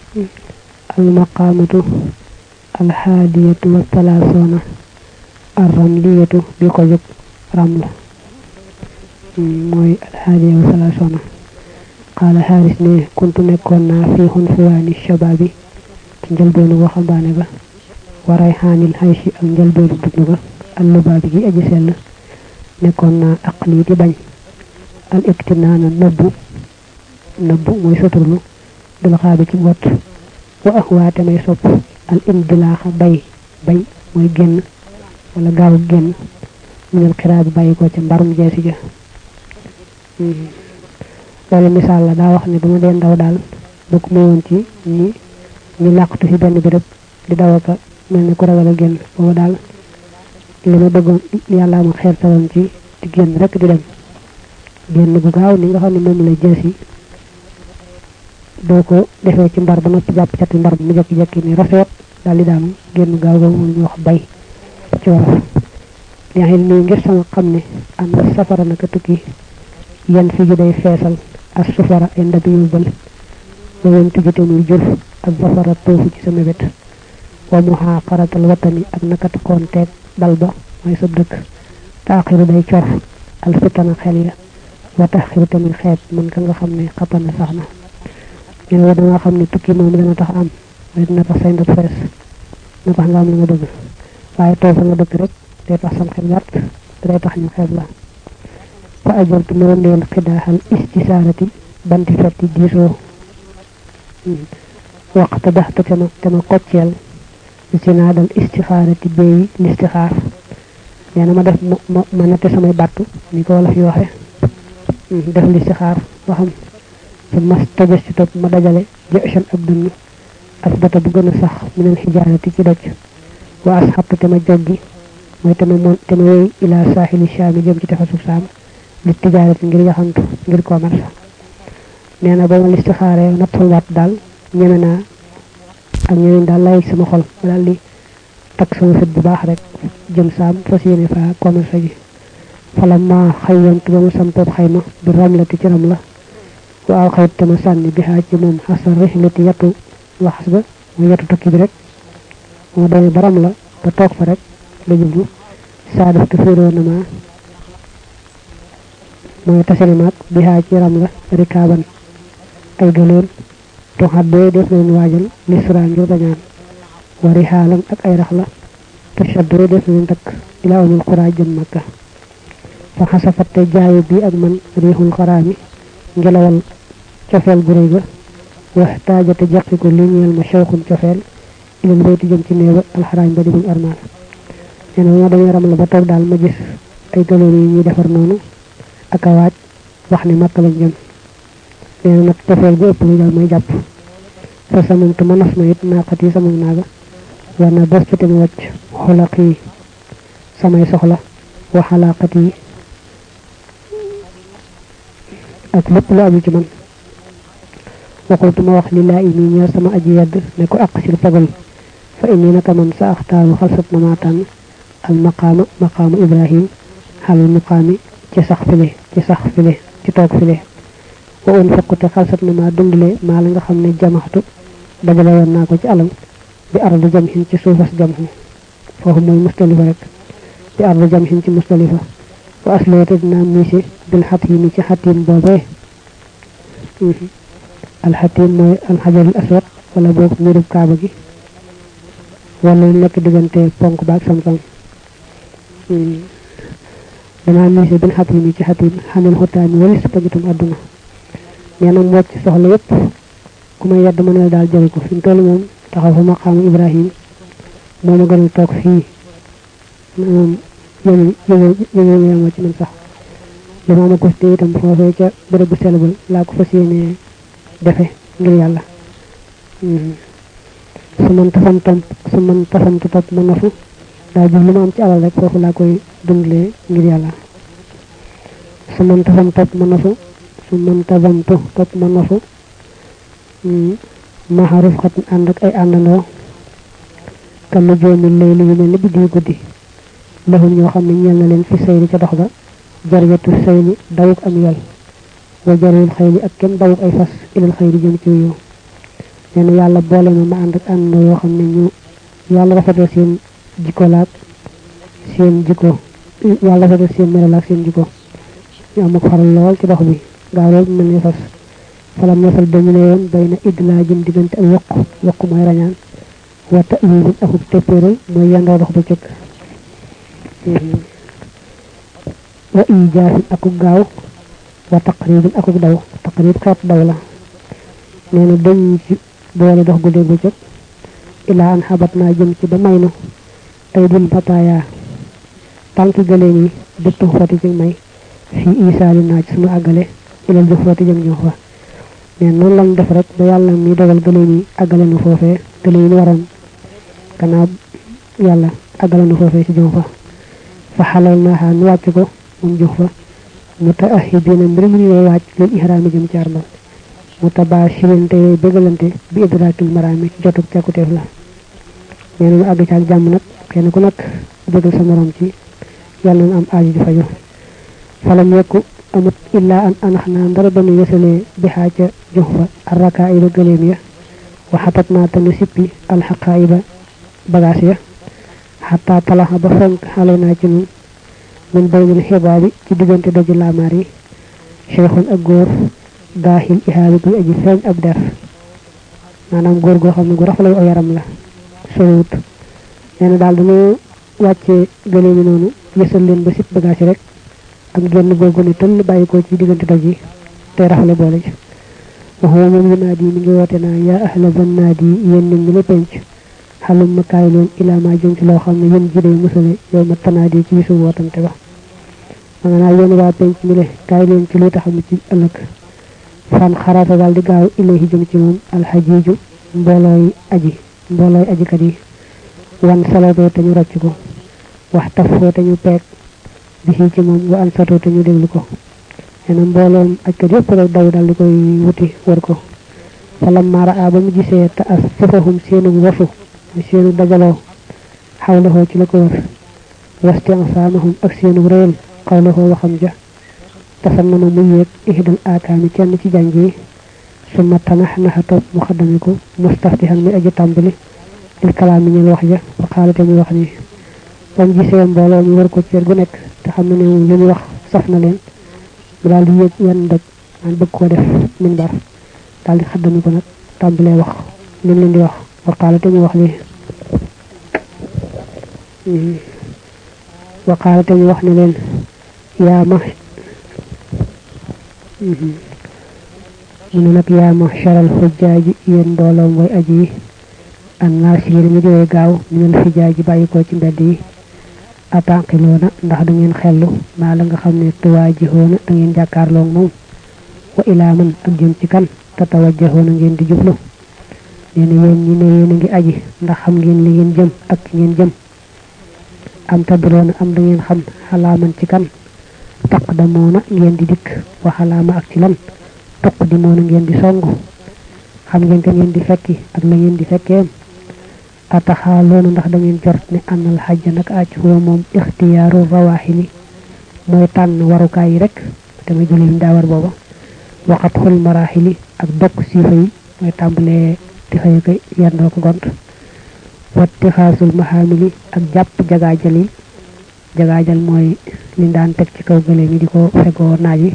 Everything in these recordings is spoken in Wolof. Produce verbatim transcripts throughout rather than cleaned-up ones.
المقامة الحادية والثلاثون الرملية بقجب رمل موي الحادية والثلاثون قال حارس ني كنت نكون في خنفوان الشباب جلبين وخمبانه با وريحان الحيش ak جلبين dugnu ba اللباب gi aji sel nekkoon naa aqli di bañ al iktinaana nëbbu nëbbu mooy soturlu dul xaabi ci bot wa axwaate may sopp al indilaaxa bay bay mooy génn wala gaaw génn minal xiraa bi bàyyi ko ca mbarum jeesi ja loolu misaal la daa wax ne dama dee ndaw daal bokk ma woon ci ñi ñi làqtu ci benn béréb di dawaka mel ne ku ragal a génn booba daal li ma bëggoon yàlla ma xeer tawam ci di génn rek di dem génn bu gaaw ni nga xam ne moom la jeesi doo ko defee ci mbar ba noppi jàpp cati mbar mu jekki-jekki ni rafet daal di daanu génn gaaw gaaw mu ñu wax bay ci wolof yaxil nii ngir sama xam ne am na safara naka tukki yan fi ji day feesal as sufara ay ndabi yóbbal wa yen tujite muy jur ak zafara toofu ci sama wet wa muhaqaratal watani ak naka taxoon teeg dal ba mooy sab dëkk taaxiru day cor al fitana xel ya wa taxiru tamit xeet man ka nga xam ne xapana sax na ñene wa danga xam ne tukki moom dana tax am waaye dina tax say ndab fees na tax nga am la nga bëgg waaye toog fa nga dëkk rek day tax sam xel gàtt day tax ñu xeeb la fa ajartu ma ndeel xidaaxal istisaarati banti fetti diisoo waqta daxta tama tama kocceel istinaadal istixaarati béyi listixaar neena ma def ma ma natte samay battu ni ko wala fi waxe def listixaar ba xam su mas tajas ci topp ma dajale jëchan ab dënn asbata bu gën a sax minal xijaarati ci doj wa asxabtu te ma joggi mooy te ma moon te ma wéy ila saaxili shaami jëm ci tefasu saam li tijaarati ngir yaxantu ngir commerce neena ba ma listixaaree natt sama batt daal ñeme naa ak ñeneen daal lay sama xol daal li tak sama fit bu baax rek jëm saam fas yéene fa commerce ji falam ma xayyantu ba mu sampoob xayma bi ramlati ci ram la waaw xayt tama sànni bi xaaj ci moom xasar rihlati yatu laxas ba mu yatu tukki bi rek moo demee ba ram la ba toog fa rek la jublu saa def te féeroo na ma mooy tasani maag bi xaaj ci ram la rikaaban ay gëloon to xaddee def leen waajal lisra ngir bañaan wari xaalan ak ay rax la te shaddoo def leen takk ilaa umul xuraa jëm makka fa xasafatte jaayu bi ak man riixul xaraami ngelawal cofeel gu réy ga wax taajate jaqi ko li ñeel ma shawxun cofeel ilal bayti jëm ci néewa alxaraam ba di buñ armaal nee na ma dañuy ram la ba toog daal ma gis ay gëloon yi ñuy defar noonu ak a waaj wax ni makka lañ jëm neena nag cofeel gu ëpp lu dal may jàpp fa samantu ma nas ma it naaqat yi sama naaga war na bés te mu wàcc xolaq yi samay soxla wa xalaqat yi ak lépp lu aju ci man waxultu ma wax lillaa ini ñeel sama aji yedd ne ko aqsir fagal fa inni naka man sa axtaaru xalsat na maa tànn al maqaama maqaama ibrahim xalal muqaami ci sax file ci sax file ci toog file wa un faqute xalsat na maa dundale maa la nga xam ne jamaxtu dajale woon naa ko ci alal bi ardu jamhin ci suufas jamhu foofu mooy mustalifa rek bi ardu jamhin ci mustalifa wa asleete dinaa miise bil xatiimi ci xatiim boobee alxatiim mooy alxajarul aswad wala boog mirub kaaba gi wala nekk diggante ponk baak sam-sam danaa miise bil xatiimi ci xatiim xamil xutaami walis pagitum àdduna nee na mbocc soxla yépp ku may yedd ma ne daal jël ko fi mu toll moom taxaw fa maqaamu ibrahim moo ma gënal toog fii moom yëngu yëngu yëngu yëngu ci man sax li ma ma ko te itam foofee ca bërëb bu selbal laa ko fas yéene defe ngir yàlla su man tafam tom su man tafam topp ma nafu daa jub li ma am ci alal rek foofu laa koy dundalee ngir yàlla su man tafam topp ma nafu su man tafamtu topp ma nafu maxaruf xat ànd ak ay àndandoo kan la joomi lay li yu mel ni biddi guddi lahum ñoo xam ne ñeel na leen fi sayri ca dox ga jariyatu sayli dawuk am yol wa jariyul xayli ak kenn dawuk ay fas ilal xayri jëm ci yow neena yalla boole ma and ak and yo xamne ñu yalla rafetal seen jikko laak seen jikko yalla rafetal seen melo laak seen jikko ñu am ko faral lool ci dox bi gaaw lool mel ni fas falam nasal dañu ne yoon bayna idlaajum digante ak wokk wokk mooy rañaan wa ta'wil akub teppeeral mooy yandoo dox ba cëkk wa ijaafin akub gaaw wa taqribin akub daw taqrib xeet daw la neena dañ ci boole dox gu dégg cëkk ila an habat naa jëm ci ba maynu ay dul bataya tànki gëleen yi dëttu foti ci may fi isaali naa ci sunu àggale ilal jox foti jëm ñoo fa mais non lañ def rek ba yalla mi dogal gëleen yi àggale nu foofee gëleen yi waroon kana yalla àggale nu foofee ci jëm fa fa halal na ha nu wàcc ko moom jox fa mutaahidina mbir mu ñuy wàcc leen ihram jëm ci armal mutabashirin te bëggalante bi idrakil marami jotuk ciakuteef la neena ag ci ak jamm nak kenn ku nak bëggal sa morom ci yalla na am aaji di fayu falam yakku amut illa an anahna ndara banu yesale bi haaja juhfa arraka'il galeem ya wa hatatna tan sippi al haqa'iba bagage ya hatta talaha ba fank halena ci nun min baynul hibabi ci digante doju lamari cheikhun ak goor dahil ihaabi bi aji feñ ab def manam goor go xamne gu raflay o yaram la sowut neena dal dañu wacce galeemi nonu yesal leen ba sip bagage rek ak genn gogu ni tan bayiko ci digante doji te rafle boole ci wa huwa min nadi mi ngi wote na ya ahla zannadi yenn mi le penc halum makay leen ila ma jëm ci lo xamne yeen jide musale yow ma tanadi ci bisu wotante ba nga na yeen wa penc mi le kay leen ci lu taxam ci ëlëk fan xarata dal di gaaw ilayhi jëm ci mom al hajiju mboloy aji mboloy aji kadi wan salado te ñu rocc ko wax tafo te ñu pek bi ci mom wa an sato te ñu deglu ko ena mbolom aj ko yépp rek daw dal di koy wuti wër ko falam mara ba mu gisee ta asfahum seenu wafu seenu dajalo xawlaho ci la ko wër wastian samahum ak seenu reel qawluhu waxam ja tafannama mu yek ihdal akami kenn ci jangi summa tanahna top mu xadamiku mustaftihan mi aji tambali il kalam ni wax ja wa qalate mu wax ni bam gisee mbolo ñu wër ko ci gu nek te xam ne ñu ñu wax saf na leen mu dal di yek yan daj man bëgg ko def min bar dal di xadamiku nak tambalé wax ñu leen di wax wa qalate mu wax ni wa qalate mu wax ni leen ya ma munu nak ya mahsharal hujjaji yen dolom way aji an nasir mi joy gaaw ñu fi jaaji bayiko ci mbedd yi ataqiluna ndax da ngeen xellu ma la nga xamne tuwajihuna da ngeen jakarlo mom wa ila man ak jëm ci kan tatawajjahuna ngeen di jublu neena yeen ñi ne yeen ngi aji ndax xam ngeen li ngeen jëm ak ngeen jëm am tadrona am da ngeen xam halaman ci kan taqdamuna ngeen di dik wa halama ak ci lan taqdimuna ngeen di songu xam ngeen ka ngeen di fekki ak la ngeen di fekke ataxalona ndax da ngeen jort ne anal hajj nak acc ho mom ikhtiyaru rawahili moy tan warukaay rek tamay jëlé ndawar boba waqat khul marahili ak dok sifa yi moy tambale di xey kay yando ko gont wattikhasul mahamili ak japp jaga jali jaga jal moy li daan tek ci kaw gëlé mi diko fego naaji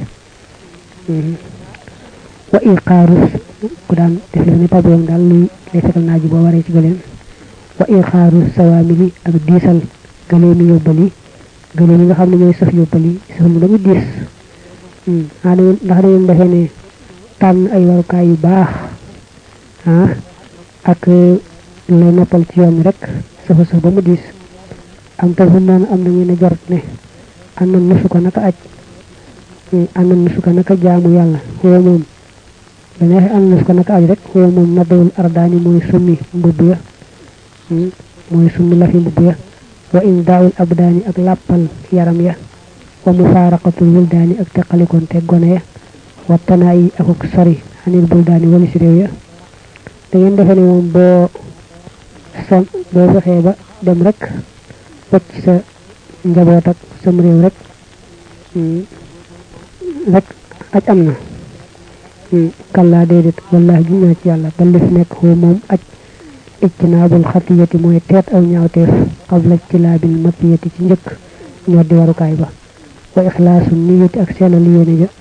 wa iqarus ku daan def ni pabon dal li lay fegal naaji bo waré ci gëlé wa iqarus sawamili ak disal gëlé mi yobali gëlé mi nga xamni ñoy saf yobali saf mu dañu dis hmm ada ndax dañu defé né tan ay warukaay yu baax ha ak lay noppal ci yoon rek safa safa ba mu dis am ta fu non am nañu ne jort ne anna nusuka naka aj anna nusuka naka jaamu yalla ho mom dana an nusuka naka aj rek ho mom nadul ardani moy summi mbubu ya moy summi la fi mbubu ya wa in da'ul abdani ak lappal yaram ya wa mufaraqatul wildani ak taqalikon te gone ya wa tanayi ak sori anil buldani wala ci rew ya da ngeen defane mom bo son bo fexé ba dem rek wacc sa njabot ak sam rew rek rek aj amna kalla dedet wallahi giñna ci yalla ba def nek ho mom aj ijtinabul khatiyati moy tet aw ñaawteef qabla ijtilabil matiyati ci ñëk ñoo di waru kay ba wa ikhlasun niyyati ak selal yene ja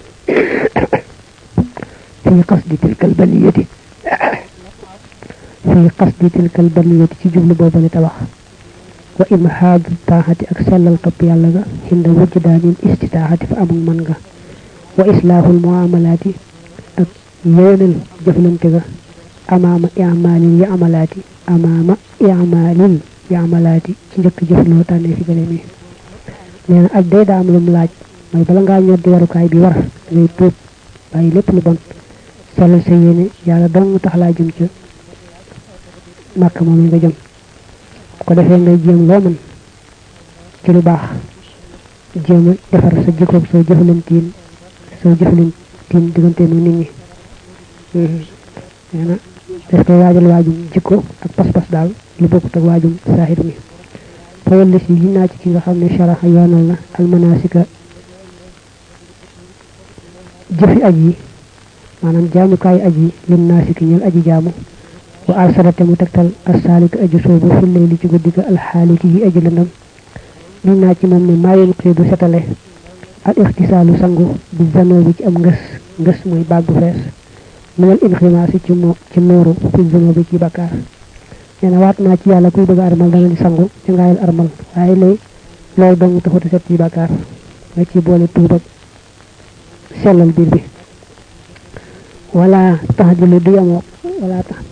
fi qasdi tilkal baliyati fi qasdi tilkal baliyati ci jublu bobu tabax wa imhad taahati ak selal top yalla ga hinda wujdanil istitaahati fa amul man nga wa islahul muamalati ak yewenal jëflante ga amama i'malil ya'malati amama i'malil ya'malati ci ñëk jëflo tané fi gëlé mi néna ak day da am lu laaj moy bala nga ñoddi waru kay bi war ngay tup bay lepp lu bon solo sa yene yalla dong tax la jëm ci makka mom nga jëm ko defé ngay jëm lo man ci lu bax jëm defar sa jikko so jëflantin so jëflantin digënté no nit ñi hmm néna def ko wajal wajum jikko ak pass pass dal lu bokut ak wajum sahid mi fa wala ci ginna ci ki nga xamné sharaha yonal na al manasika jëfi aji manam jaamu kay aji lim nasiki ñal aji jaamu wa arsalate mu tektal as-salik aji sobu fu leeli ci guddiga al haliki yi aji landam ñu na ci mom ni mayul xidu setale al ikhtisalu sangu bi zanobi ci am ngeus ngeus moy bagu fess minal inkhimasi ci mo ci noru fi zanobi ci bakar neena wat na ci yalla kuy bëgg armal dana di sangu ci ngaayal armal waye lay lool dong taxatu set ci bakar nga ci boole tuub ak selal bir bi wala tahdilu du yamo wala tax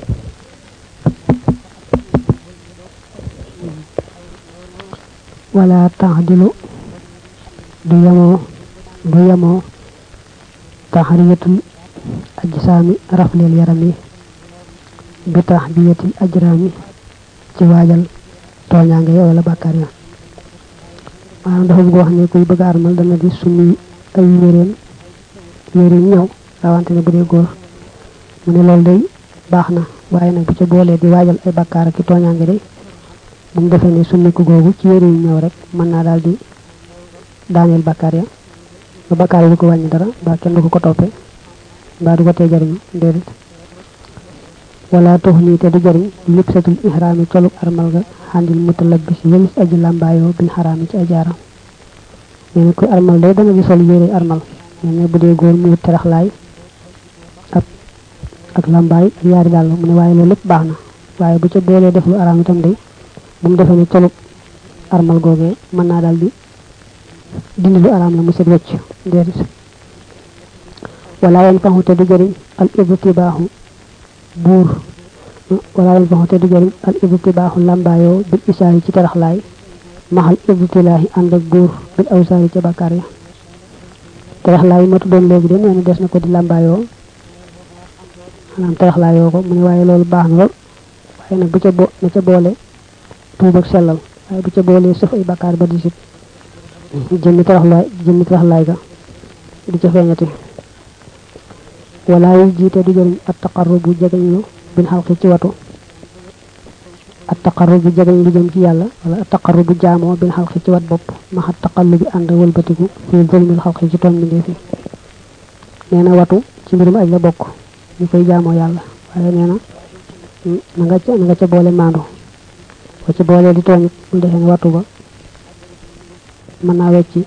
wala tahdilu du yamo du yamo tahriyatul ajsami raflil yarami bi tahdiyatil ajrami ci wajal toña nga wala bakkar ya manam dafa bëgg wax ne kuy bëgg armal dana di sunu ay yéreem yéreem ñëw rawante ne bu dee góor mu ne loolu day baax na waaye nag bu ca boolee di waajal ay bakkaar ak tooñaange day bu mu defee ne sunniku googu ci yére yi ñëw rek mën naa daal di daaneel bakkaar ya ba bakkaar yi du ko wàññi dara ba kenn du ko ko toppee ba du ko tee jariñu déedéet wala tuxni te du jariñ lipsatul ihrami coluk armal ga handil mutalabbis yelis aji lambaayoo bil xaraami ci ajaaram neena ko armal day dana di sol yére armal neena bu dee góor mu terax laay ak ak lambaay ak yaari dàll mu ne waaye loolu lépp baax na waaye bu ca boolee def lu araam itam day bu mu defee ne coluk armal googee mën naa daal di dindi lu araam la mu set wecc déedéet wala yan faxu te du jëriñ al ibtibaaxu buur wala yan faxu te du jëriñ al ibtibaaxu lambaayoo bil isaari ci terax laay mahal ibtilahi and ak goor bil awsari ci bakkar ya terax lay matu doon legi de neena des na ko di lambayo manam terax layo ko mu ne waye lolu baax na lol waye nak bu ca bo na ca boole tuub ak sellal waye bu ca boole sëf ay bakkar ba di sit jëmi terax lay jëmi terax lay ga di ca feñati wala yu jité du jëriñ at taqarrubu jagañu bin halqi ci watu التقرب جاغن لي جëm ci yalla wala التقرب جامو بين خلق ci wat bop ma hat taqallub and wëlbatiku fi zulmil xalq ci ton mi fi neena watu ci mbirum aj la bok ñu koy jaamoo yalla waye neena na nga ci nga ci boole mando ko ci boole di toñ bu defé watu ba man na wécci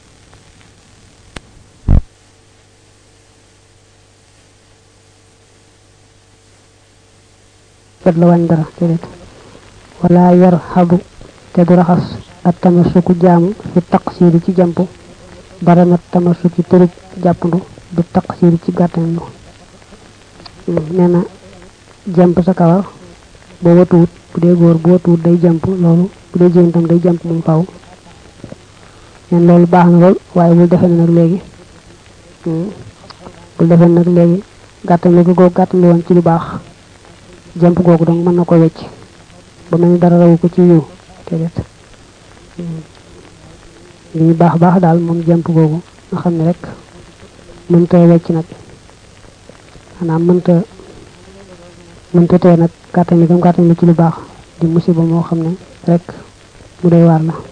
fat la wañ dara ci wala yarhabu te du raxas at tamassuku jaamu fi taqsir ci jampu barana tamassuki turub jappandu bi taqsir ci gàttandu neena jamp sa kawar bo watuut bu dee góor bu watuut day jamp loolu bu dee jigéen tam day jamp moom faaw nen loolu baax na lool waaye bul defe nag léegi bul defe nag léegi gàttandu googu gàttandu woon ci lu baax jamp googu donc mën na ko wecc ba mel dara raw ko ci ñu télet li baax baax dal mom jamp gogu nga xamne rek mën ta wécc nak ana mën ta mën ta té nak katami gam katami ci lu baax di musiba mo xamne rek mu doy war la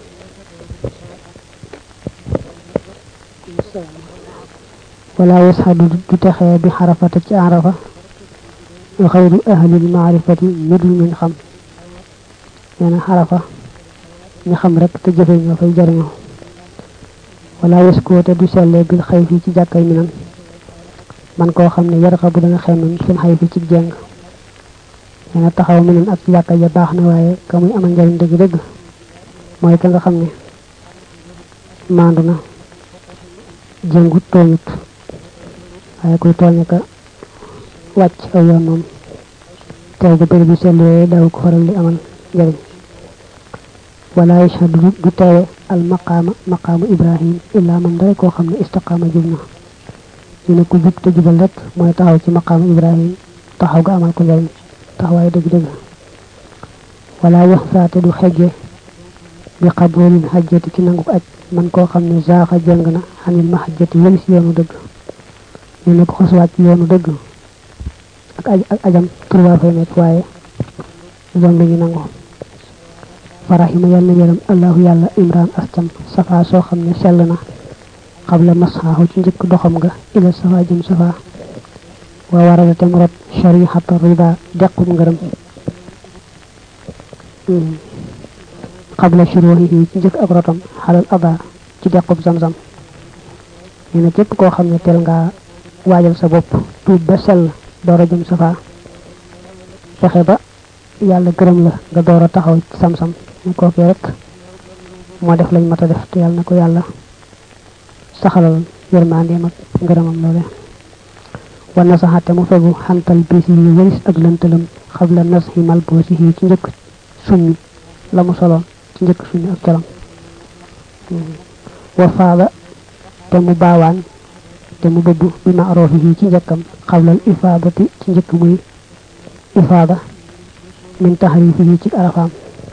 wala yashadu du taxé bi harafata ci arafa khayru ahli al ma'rifati midul min xam yana harafa ñi xam rek te jëfé ñoo fay jariñu wala yaskota du sellé bil khayfi ci jakkay minan man ko xamne yarxa bu dana xémam ci xayfi ci jeng yana taxaw minan ak jakkay ja baxna waye kamuy amal njariñ deug deug moy ka nga xamne manduna jengu toñut ay koy toñe ka wacc ay yoon mom tay ga bari bi selé daw ko faral di amal njariñ wala yashhadu bi taw al maqama maqamu ibrahim illa man day ko xamne istiqama jubna ñu ko jub te jubal rek moy taxaw ci maqamu ibrahim taxaw ga amal ko njariñ taxaway deug deug wala yahfatu du xejje bi qabulin hajjati ci nangu aj man ko xamne zaaxa jeng na hanil mahajjati yel ci yoonu deug ñu ko xoswaat ci yoonu deug ak ak ajam turwa fay nek waye doon lañu nangu farahima yalla yaram allah yalla imran astam safa so xamne selna qabla mashahu ci njëkk doxam nga ila safa jëm safa wa warada tamrat shari'atu rida dequm ngërëm qabla shuruhihi ci njëkk ak rotam halal ada ci dequm zamzam ñene képp ko xamne tel nga wajal sa bop tuub ba sel doora jëm safa fexé ba yalla gërëm la nga doora taxaw ci sam-sam ñu ko fi rek mo def lañ mata def te yalla nako yalla saxalal yermande mak ngërëmam lolé wa nasahata mu fegu hantal bisi yi wëris ak lëntalam xabla nashi malbosihi ci njëkk sunni la mu solo ci njëkk sunni ak calam wa faada te mu baawaan te mu bëgg bi ma'rufihi ci njëkkam xabla al ifadati ci njëkk muy ifada min tahrifihi ci arafam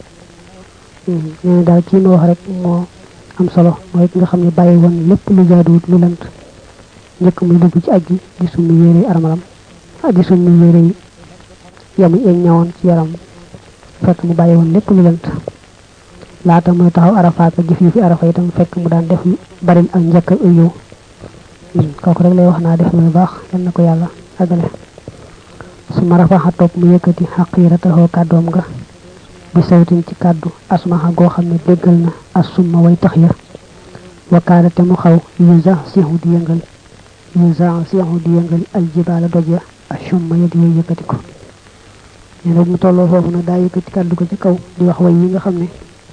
ñu dal ci mo wax rek mo am solo moy nga xamni bayyi won lepp lu jaadu lu lant ñëk muy dugg ci aji di sunu yéré armalam aji sunu yéré yamu en ñawon ci yaram fekk mu bayyi won lepp lu lant laata muy taxaw arafat ak jëf yi fi arafa itam fekk mu daan def bari ak ñëk ak yow kooku rek lay wax na def lu baax yal nako yalla agale suma rafa top mu yëkëti haqiratahu kaddom nga bi sawtin ci kaddu asmaha go xamne deggal na asuma way tax ya wa kana te mu xaw yuza sihu di yëngal yuza sihu di yëngal al jibala dojja asuma ya di yëkëti ko ñene mu tollo fofu na da yëkëti kaddu ko ci kaw di wax way yi nga xamne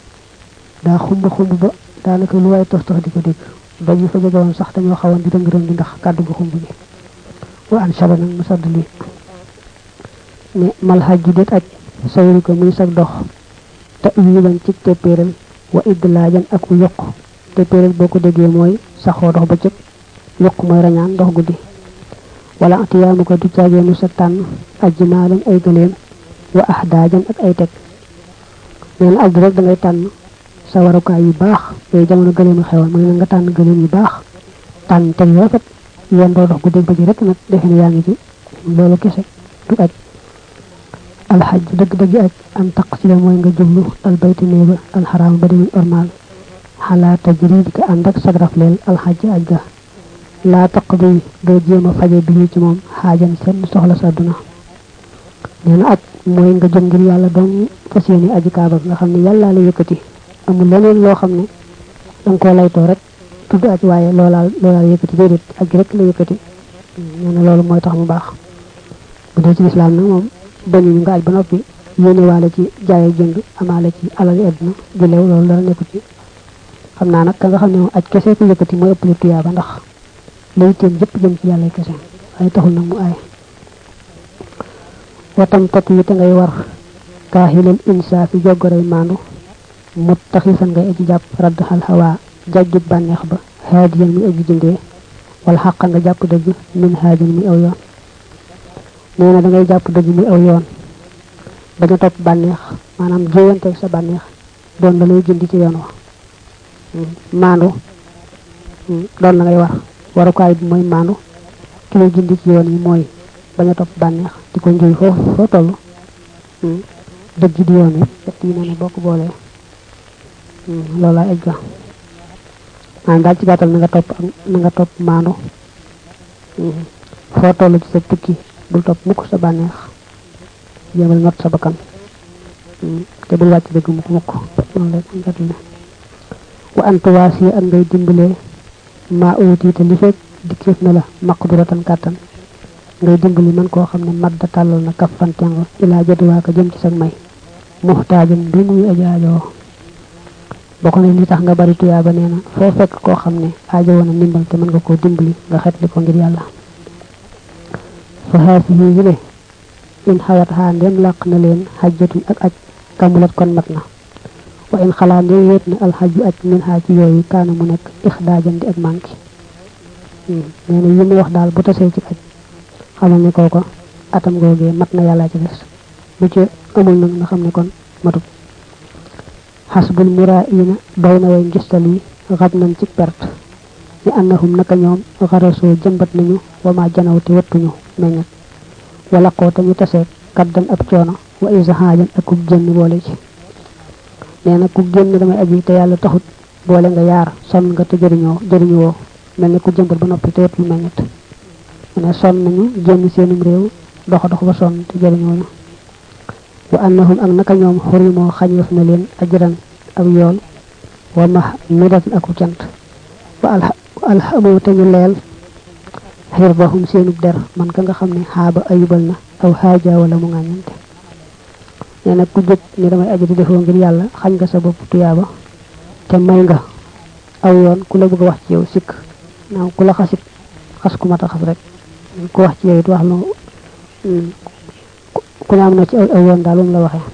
da xumba xumba ba danaka lu way tof tof di ko deg ba ñu fa jëgawon sax dañu xawon di dëngëram di ndax kaddu gu xumbu gi wa an shabana musaddali ne mal hajju det aj sayri ko muy sak dox ta yilan ci teperal wa idlajan ak yok teperal boko degge moy saxo dox ba ci yok moy rañan dox guddi wala atiyamu ko du ciage mu sa tan ajmalan ay gëleem wa ahdajan ak ay tek ñen ad rek da ngay tan sa warukaay yu baax ay jamono gëleem xewal moy nga tan gëleem yu baax tan te rafet yeen do dox guddi ba ci rek nak defena yaangi ci lolu kesse du aj al hajj deug deug aj an taqsila moy nga jublu al bayt neeba al haram badi normal hala tajridika andak sagraf lel al hajj ajga la taqdi do jema faje bi ci mom haajan sen soxla sa duna neena aj moy nga jëm ngir yalla dong fasiyeni aji kaaba nga xamni yalla la yëkëti amul leneen lo xamni dang ko layto rek tuddu aj waye lolal lolal yëkëti dedet aj rek la yëkëti neena lolu moy tax mu baax bu do ci islam nak mom dañu nga aj ba nopi yene walé ci jaay jënd amale ci alal edna di lew lolu dara nekku ci xamna nak nga xamne aj kessé ko yëkëti moy ëpp lu tiyaba ndax lay teen jëpp jëm ci yalla kessé ay taxul nak mu ay watam tati te ngay war kahilul insafi jogoray mandu muttaxisan ngay aji japp radd hal hawa jajjut banex ba hadiyan mi aji jëndé wal haqqa nga japp deug min hadiyan mi aw yoon neena da ngay japp deug mi aw yoon baña top banex manam jeyante sa banex don da lay jëndi ci yoon wa mandu don la ngay war waru kay moy mandu ki lay jëndi ci yoon yi moy baña top banex diko njoy fo fo tollu deug di yoon yi fekk yi neena bokk boole lola egga man dal ci gatal nga top nga top mandu fo tollu ci sa tukki bul top mukk sa banex yemal not sa bakkan te bul wacc deug mukk mukk non lay ko wa antu wasi ak ngay dimbele ma uti te li fek dikef na la maqduratan katan ngay dimbali man ko xamne madda talal na kafantengo ila jadwa ka jëm ci sa may muhtajum bi muy ajaajo boko ni li tax nga bari tuyaaba neena fo fekk ko xamne aajo wona ndimbal te man nga ko dimbali nga xetli ko ngir yalla fa hafihi yile in xawat ha ndem laq na leen hajjatu ak aj kamulat kon matna wa in khala ndem wet na al hajju aj min ha ci yoyu kana mu nek ikhdaajan di ak manki neena yimi wax dal bu tassé ci aj xamal ni koko atam goge matna yalla ci dess bu ci amul nak nga xamne kon matu hasbul muraina bayna way ngistali gabnan ci perte ni annahum naka ñoom garaso jëmbat nañu wa ma janawti wattuñu meñat wala ko tañu tassé kaddan ab coono wa izhajan ak ku genn boole ci neena ku genn damay aji te yalla taxut boole nga yaar son nga te jëriñoo jëriñoo melni ku jëmbat ba noppi te wattu meñat ne son nañu genn seenum rew dox dox ba son te jëriñoo wa annahum ak naka ñoom xurimo xañef na leen ajran ak yool wa mahmudat ak cant wa alhamu tañu leel hirbahum seenu der man ka nga xamne haaba ayubal na aw haaja wala mu ngañante neena ku jëk ni damay aji di defo ngir yalla xañ nga sa bop tuyaaba te may nga aw yoon ku la bëgg wax ci yow sik naaw ku la xasit xas ku mata xas rek ku wax ci yow it wax lu ku ñam na ci aw yoon dalum la waxe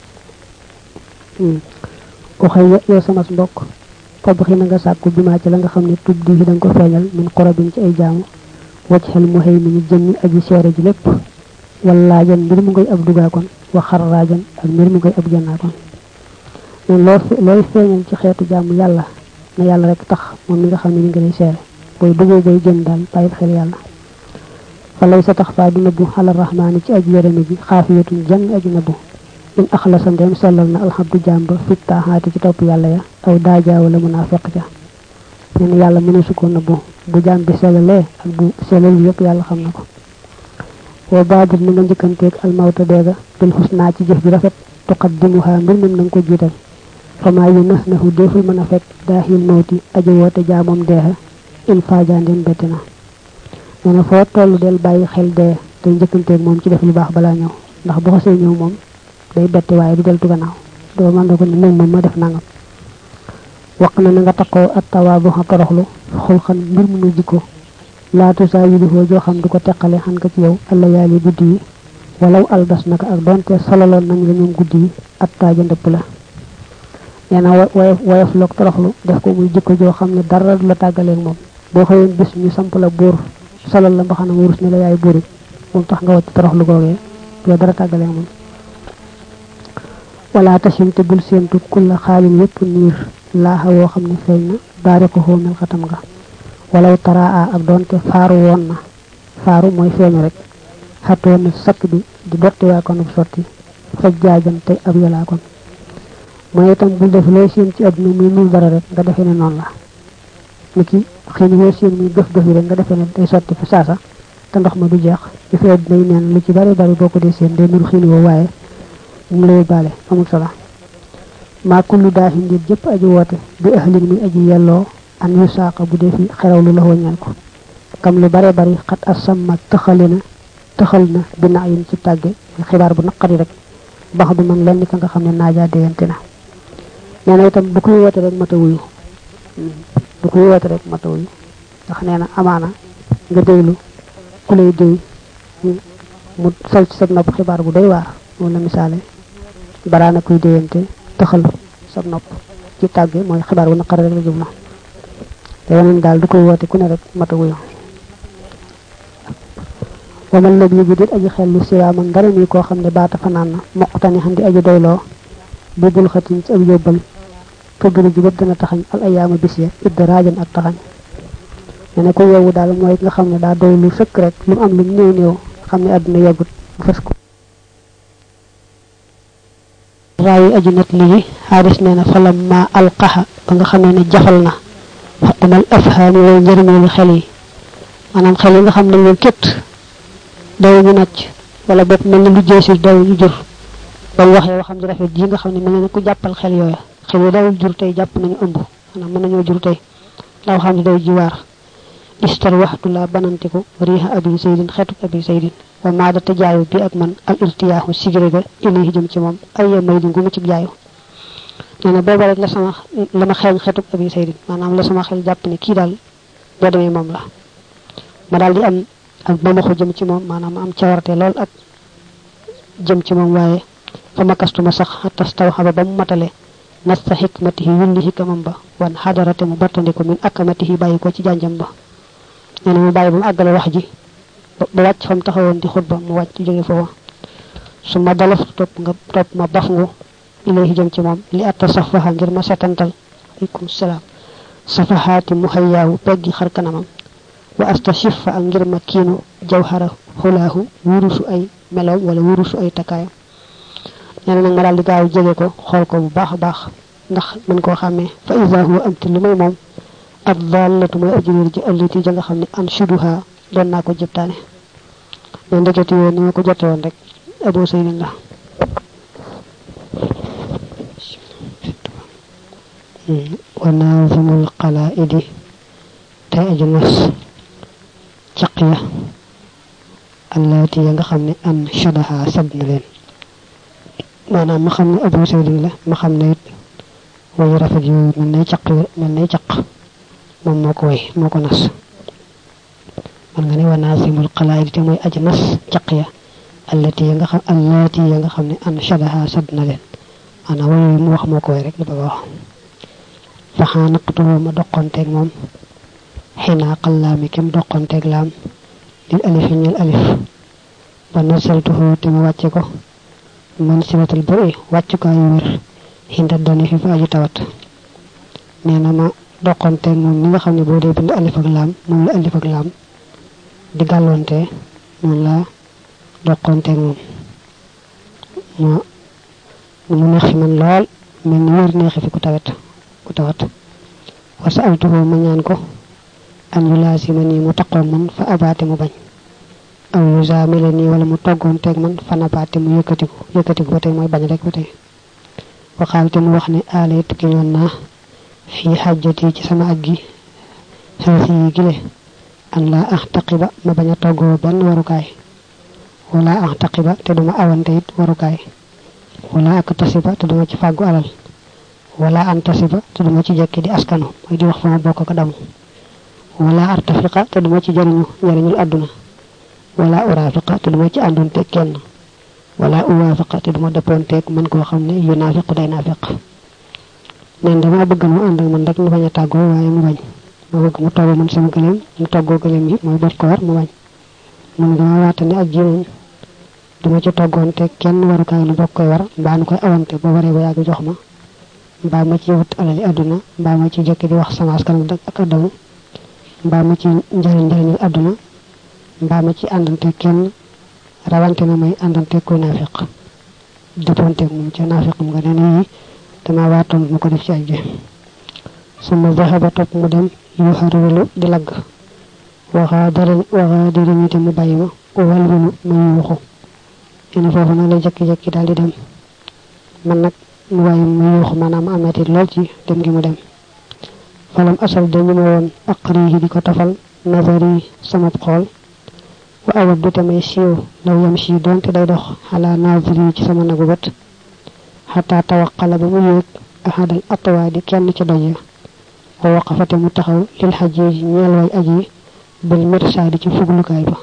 o xey yow sama mbokk fa bu xina nga sakku bima ci la nga xamni tuddi hi dang ko feñal min qorabin ci ay jaamu wajhal muhaymin jëmmi aji séré ji lepp walla jan mbir mu ngoy ab duga kon wa kharrajan ak mbir mu ngoy ab janna kon non lo loy feñal ci xéetu jaamu yalla na yalla rek tax mom mi nga xamni ngi lay séré boy bëggé gay jëm dal bayil xel yalla falay sa tax fa du nabu ala rahman ci aji yéré ji khafiyatun jang aji nabu in akhlasa ndem sellal na alhamdu jamba fi tahaati ci top yalla ya aw daaja wala munafiq ja ñen yalla mënu su ko nabu bu jambi selale ak bu selal yépp yalla xam nako wa badir ni nga jëkante ak al mawta dega bil husna ci jëf bi rafet tuqaddimuha mbir mum nang ko jital fama yunahnahu deful mëna fek dahil mawti aji wote jaamom deha il faja ndem betina ñena fo tollu del bayyi xel de te jëkante ak mom ci def lu baax bala ñew ndax bu xasse ñew mom day betti waye du del tu gannaaw do man do ko ni mom ma def nangam waqna nga takko at-tawabu toroxlu xulxan mbir mu jikko la tu sayidu jo xam du ko tekkale han ka ci yow alla yali guddi walaw albas naka ak donte salalon nañ la ñoom guddi at taaja ndepp la yana way wayef lok toroxlu def ko muy jikko jo xam ne dara du la tagale ak mom bo xeyeen bis ñu samp la bur salal la baxana wurus ne la yaay buri mom tax nga wacc toroxlu goge do dara tagale ak mom wala tashimtu bul sentu kull khalin yep nir la wo xamne feyna bariqu mel khatam nga walaw taraa ak donte faru wonna faru moy feñu rek hato na sak bi di dotti wa ko no sorti fajjaajan tay ab yala kon moy tam bu def lay seen ci aduna muy muy dara rek nga defene non la niki xeyni wo seen muy def def rek nga defene tay sorti fa sasa te ndox ma du jeex ci fe day neen lu ci bari bari boko de seen day nur xeyni wo waye mu lay balé amul sala ma kullu dahin di jep aji wote bi ahlin mi aji yello an yusaqa bu defi xerawlu la woñal ko kam lu bare bari khat asamma takhalina takhalna bina yin ci tagge xibar bu naqari rek bax du man lenn ka nga xamne naaja deyentina neena itam bu koy wote rek mata wuyu bu koy wote rek mata wuyu ndax neena amana nga deylu ku lay dey mu sal ci sa nopp xibar bu doy war wala misale barana kuy deyente taxal sa nopp ci tagge moy xibar bu naqari rek la jublu te wonen dal du koy wote ku ne rek mata wuyu wa man ladhi bidit aji xellu siyaman dara mi ko xamne baata fanana moqtani handi aji doylo bubul khatin ci ab yobal togru ji dana taxañ al ayama bisiya idrajan ak taxañ ñene ko yowu dal moy nga xamne da doylu sekk rek lu am lu ñew ñew xamne aduna yagut fess ko rawi aji net li haris neena falam ma alqaha ba nga xamne ne jafal na faqmal afham wa jarmul khali manam xel yi nga xam nañ leen kett daw ñu nacc wala bok mel lu jëssir daw ñu jur ba waxé waxam di rafet ji nga xam ne mel na ko jappal xel yoya xel yi daw jur tay japp nañu ëmb manam mën nañu jur tay daw xam ne daw ji war istar waxtu la banantiku riha abi sayyidin xetu abi sayyidin wa ma da tajaayu bi ak man al irtiyahu sigrega ilahi jëm ci mom ay may di ngu ci jaayu neena boba rek la sama lama xeñ xetu abi sayyidin manam la sama xel japp ne ki dal bo demé mom la ma dal di am ak bama ko jëm ci mom manam am ci warté lol ak jëm ci mom waye fama kastuma sax hatta stawhaba bam matale nasta hikmatihi yulli hikamam ba wan hadarate mu battandiko min akamatihi bayiko ci janjam ba neena mu bayi bu agale wax ji ba wacc fam taxawon di khutba mu wacc joge fo suma dalaf top nga top ma bafngu ilayhi jëm ci mom li atta safaha ngir ma setantal alaykum salam safahati muhayyahu peggi xar kanamam wa astashifa ngir ma kinu jawhara hulahu wurusu ay melaw wala wurusu ay takay neena nak ma dal di gaaw jege ko xol ko bu baax baax ndax man ko xamé fa iza huwa antu limay mom ad-dallatu ma ajrir ji allati ja nga xamni anshuduha don na ko jëptane do ndekati won ni ko jotté won rek Abu Sayyid la wa nazamul qala'idi ta'ajnas chaqiya allati nga xamni anshadaha sabna len manam ma xamni Abu Sayyid la ma xamne way rafet yu man nay ciaq man nay ciaq mom moko way moko nas man nga ni wa nasimul qala'id te moy aji nas ciaq ya allati nga xam allati nga xamni anshadaha sabna len ana way mu wax moko way rek la bëgg wax fa xanaqtu ma doqontek mom hina qallami kim doqontek lam lil alif ñal alif ba nasaltuhu te ma wacce ko man sibatul bari waccu ka yu wër hinda doni fi fa aji tawat neena ma doqontek mom ni nga xamni bo de bind alif ak lam mom la alif ak lam di galonté non la doqontek mom mo mu neex man lool men wër neex fi ku tawat ku tawat wa sa'altuhu ma ñaan ko an yulasimani mu taqon man fa abate mu bañ aw yuzamilani wala mu togon tek man fa nabate mu yëkëtiku yëkëtiku batay moy bañ rek batay wa xalte mu wax ni alayt ki ñon na fi hajjati ci sama aggi xasi gile an la ahtaqiba ma baña togo ben warukay wala ahtaqiba te duma awante it warukay wala ak tasiba te duma ci fagu alal wala antasiba te duma ci jekki di askanu moy di wax fa ma bokk ko dam wala artafiqa te duma ci jariñu jariñul aduna wala urafiqa te duma ci andonte kenn wala uwafiqa te duma deponte man ko xamne yunafiq day nafiq nen dama bëgg mu and ak man rek ñu baña taggo waye mu bañ ma bëgg mu togo man sama gëlem mu toggo gëlem yi moy bot ko war mu bañ man dama watane ak jiroñ duma ci togonte kenn waru kay lu bokk koy war ba nu koy awante bo waré ba yag jox ma ba ma ci wut alali aduna ba ma ci jekki di wax sama askan ak adaw ba ma ci njariñ njariñ aduna ba ma ci andante kenn rawante na may andante ko nafiq deponte mum ci nafiq nga ne dama waton mu ko def ci ajje suma zahaba top mu dem yu harwelu di lag wa ghadara wa ghadira ni tam bayima o walwelu mu waxu ina fofu na la jekki jekki dal di dem man nak mu way mu wax manam amati lol ci dem gi mu dem falam asal dañu ma won aqrihi diko tafal nazari sama xol wa awadu tamay siiw law yamshi donte day dox ala nazari ci sama nagu bet hatta tawaqqala ba mu yek ahadal atwadi kenn ci doje wa waqafata mu taxaw lil hajji ñeel way aji bil mirsadi ci fuglukaay ba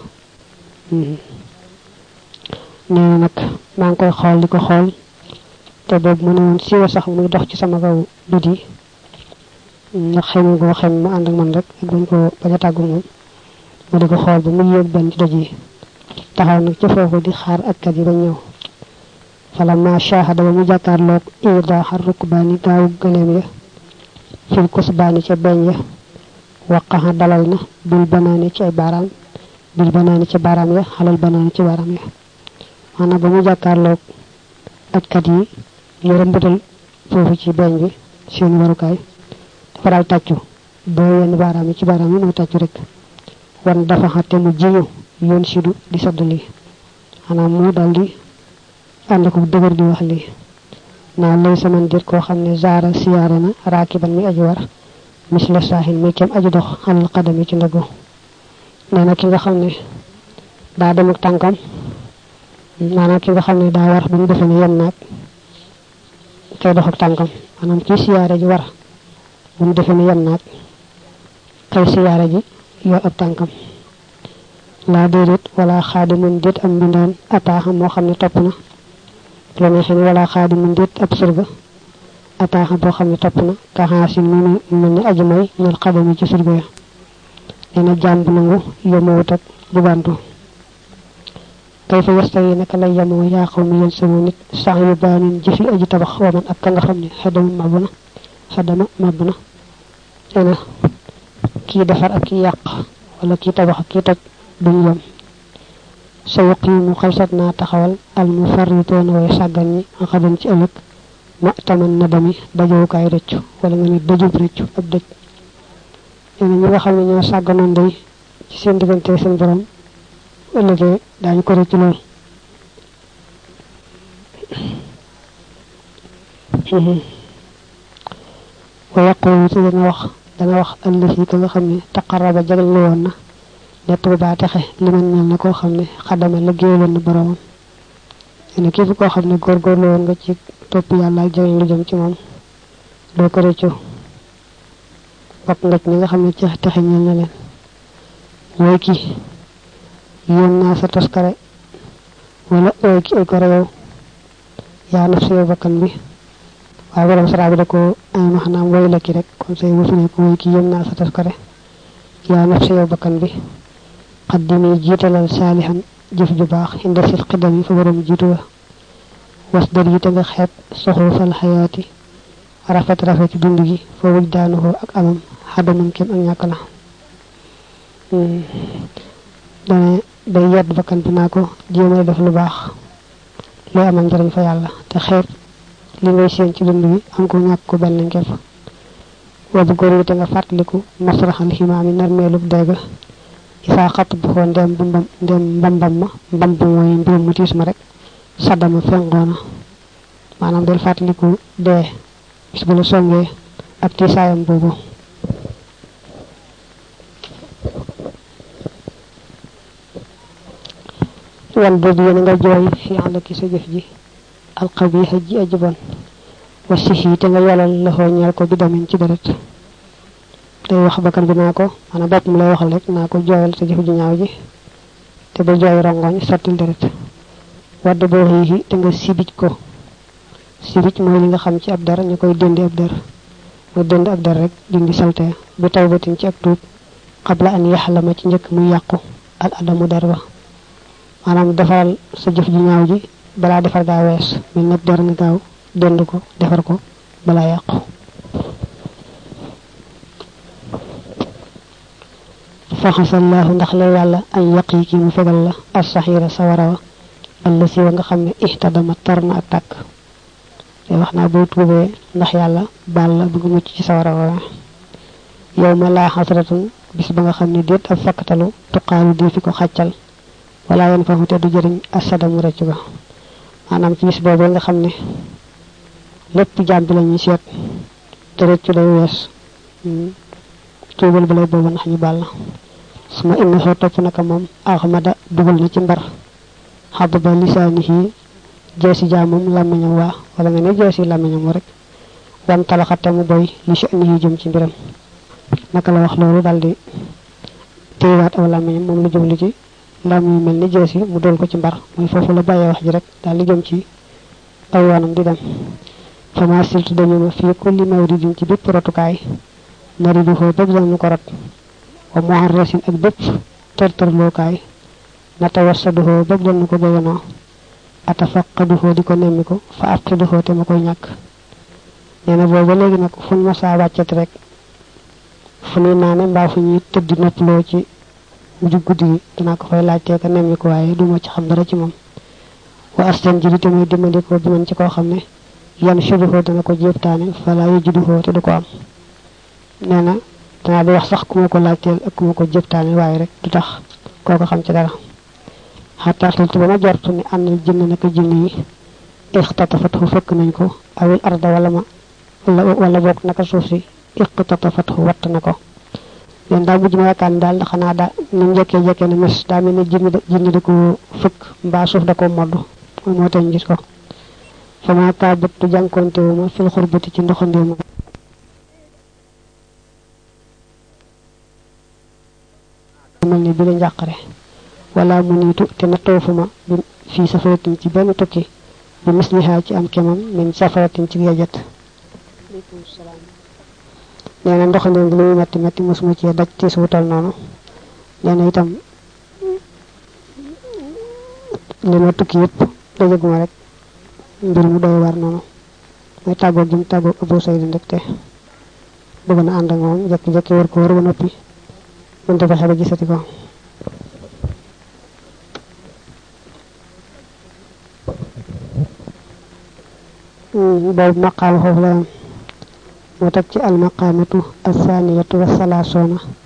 neena nak ma ngi koy xol diko xol te bob mu neewon siiw sax muy dox ci sama kaw dudi na xému go xém mu and ak man rek buñ ko baña taggu mom mu diko xol bu mu yegg ben ci doji taxaw nak ci fofu di xaar ak kat yi ba ñew fala ma shahada mu jakar lok ida harukbani gaaw gëlem ya fil kusbani ci beñ ya waqaha dalal na bil banani ci baram bil banani ci baram ya halal banani ci baram ya ana ba mu jakar lok ak kat yi ñu rembatal fofu ci beñ bi seen warukay dafa dal taccu do yenn baram ci baram yi mu taccu rek wan dafa xate mu jiñu yoon sidu di saddali ana mu daldi and ko deugar di wax li na lay sama dir ko xamne zara siyarana rakiban mi aji war misla sahin mi kem aji dox al qadami ci ndagu nana ki nga xamne da dem ak tankam nana ki nga xamne da war bu mu defene yam nak kay dox ak tankam manam ci siyara ji war bu mu defene yam nak kay siyara ji yor ab tankam la dedet wala khadimun det am bindan ataaxa mo xamne top na la ne xene wala khadimun det ab surga ataaxa bo xamne top na ka hasil mu mu aji may ñal xadami ci surga ya ena jamb nangu yemo tak jubantu kayfa yastawi naka lay yamo ya xawmi yel sama nit sax yu banin jëfi aji tabax wa man ak nga xamne xadama mabuna xadama mabuna ena ki defar ak ki yaq wala ki tabax ak ki toj duñ yam sayqimu khalsatna taxawal al mufarrituna way sagan ni xadam ci ëlëk ma taman nadami dajow kay reccu wala nga ni dajub reccu ab dej ene ñi nga xamne ñoo saganon day ci seen digënté seen borom ëlëgé dañ ko reccu lool wa yaqulu dana wax dana wax allahi ka nga xamne taqarraba jagal won na net bu ba taxé liman ñal na ko xamne xadama liggéeyal na borom ene képp ko xamne gor gor la won nga ci top yalla ak jagal lu jëm ci mom do ko reccu bok nga ci nga xamne ci taxé ñal na len moy ki yeen na sa toskare wala oy ki ko rew ya nafsi bakkan bi wa borom sara bi da ko ay maxnam way la ki rek kon sey wu fi ko ki yeen na sa toskare ya nafsi bakkan bi qaddimi jitalal salihan jëf ju baax inda sil qadami fa borom jitu wasdar yi te nga xeeb soxofal hayati rafet rafet dund gi fa wujdanuhu ak amam xadamam kem ak ñàkk la dane day yedd bakkan bi naa ko jéemal def lu baax lay amal njariñ fa yàlla te xeeb li ngay seen ci dund gi am ko ñàkk ko benn ngeef wa bu góor te nga fàttaliku masraxal ximaami narmeelub dayga isa xat bu ko ndem mbam ndem mbambam ma mbam bu mooy mbirum mu tiis ma rek sadama fengoona maanaam del fàttaliku dee bis bu la songee ak tiisaayam boobu wal boobu yéen nga jooy fi ànd ki sa jëf ji alqabiha ji ajibon wa sihi te nga yolal la xoo ñeel ko bi damin ci deret day wax bakkan bi naa ko ana bopp mu lay waxal rek naa ko jooyal sa jëf ji ñaaw ji te ba jooy rongoñ sottil deret wadd boo xiixi te nga sibij ko sibij mooy li nga xam ci ab dar ñu koy dëndi ab dar mu dënd ab dar rek dindi salte bu tawbatin ci ak tuub qabla an yaxlama ci njëkk muy yàqu al adamu dar ba maanaam defal sa jëf ji ñaaw ji balaa defar gaa wees mel nag dar nga gaaw dënd ko defar ko balaa yàqu faxasallahu ndax la yàlla ay yaqi ki mu fegal la as-sahira sawarawa allasi wa nga xam ne ihtadama tarna ak tàkk te wax naa boo tuubee ndax yàlla baal la bu nga mucc ci sawarawa yow ma laa xasratun bis ba nga xam ne déet ab fakkatalu tuqaalu di fi ko xàccal wala yan fa te du jëriñ asadamu recc ba maanaam ci bis boobee nga xam ne lépp jaam bi la ñuy seet te reccu day wees tuubal ba lay boobu ndax ñu baal la suma inna xoo topp naka moom axmada dugal na ci mbar xabba lisaanihi jeesi jaamum làmmiñam waa wala nga ne jeesi làmmiñam rek wan talaxate mu boy li sha'nihi jëm ci mbiram naka la wax loolu daldi téewaat aw làmmiñam moom lu jëm li ci làmmiñ mel ni jeesi mu dool ko ci mbar muy foofu la bàyyee wax ji rek daldi jëm ci aw yoonam di dem fama siltu dañu ma fii kulli mawridin ci bépp rotukaay naridu xoo bépp dañu ko rot wa muharrasin ak bépp tërtërlookaay natawassaduhu bépp dañu ko doyanoo atafaqaduhu di ko nemmi ko fa afqiduhu te ma koy ñàkk nee na booba léegi nag fuñ ma saa wàccet rek fu ñuy naane mbaa fu ñuy tëdd noppaloo ci mujj guddi gi dinaa ko fay laajtee ko nemmi ko waaye duma ci xam dara ci moom wa astan ji te muy dimbandikoo bi man ci koo xam ne yan suduhu dana ko jéebtaane fala yajiduhu te du ko am nee na dana di wax sax ku ma ko laajteel ak ku ma ko jëptaane waaye rek du tax koko xam ci dara hatta xiltu ba ma jortu ni àndal jinn naka jinn yi ixtatafatu fekk nañ ko awil arda wala ma wala wala bok naka suuf si ixtatafatu watt na ko len da mujj ma yaakaar daal xanaa da ni njëkkee jekkee ne mes daa mel ne jinn jinn da ko fëkk mbaa suuf da ko modd moo tax gis ko fama taabatu jànkonte wu ma fil xurbati ci ndoxandeema mel ni bi la njàqare wala mu niitu te na toofuma bi fii safaratin ci benn tukki bi misliha ci am kemam min safaratin ci yajat alaykum salaam neena ndoxandeem li metti metti musuma ci daj ci suutal noonu neena itam li ma tukki yépp dajaguma rek mbir mu doy war noonu may tàggoo gi mu tàggoo Abu Sayd ndekte bëgg na ànd ak moom jekki-jekki war ko war ba noppi mënta fexe ba gisati ko boobu maqaam foofu la moo teg ci al maqaamatu as-saaniyatu wa salaasuuna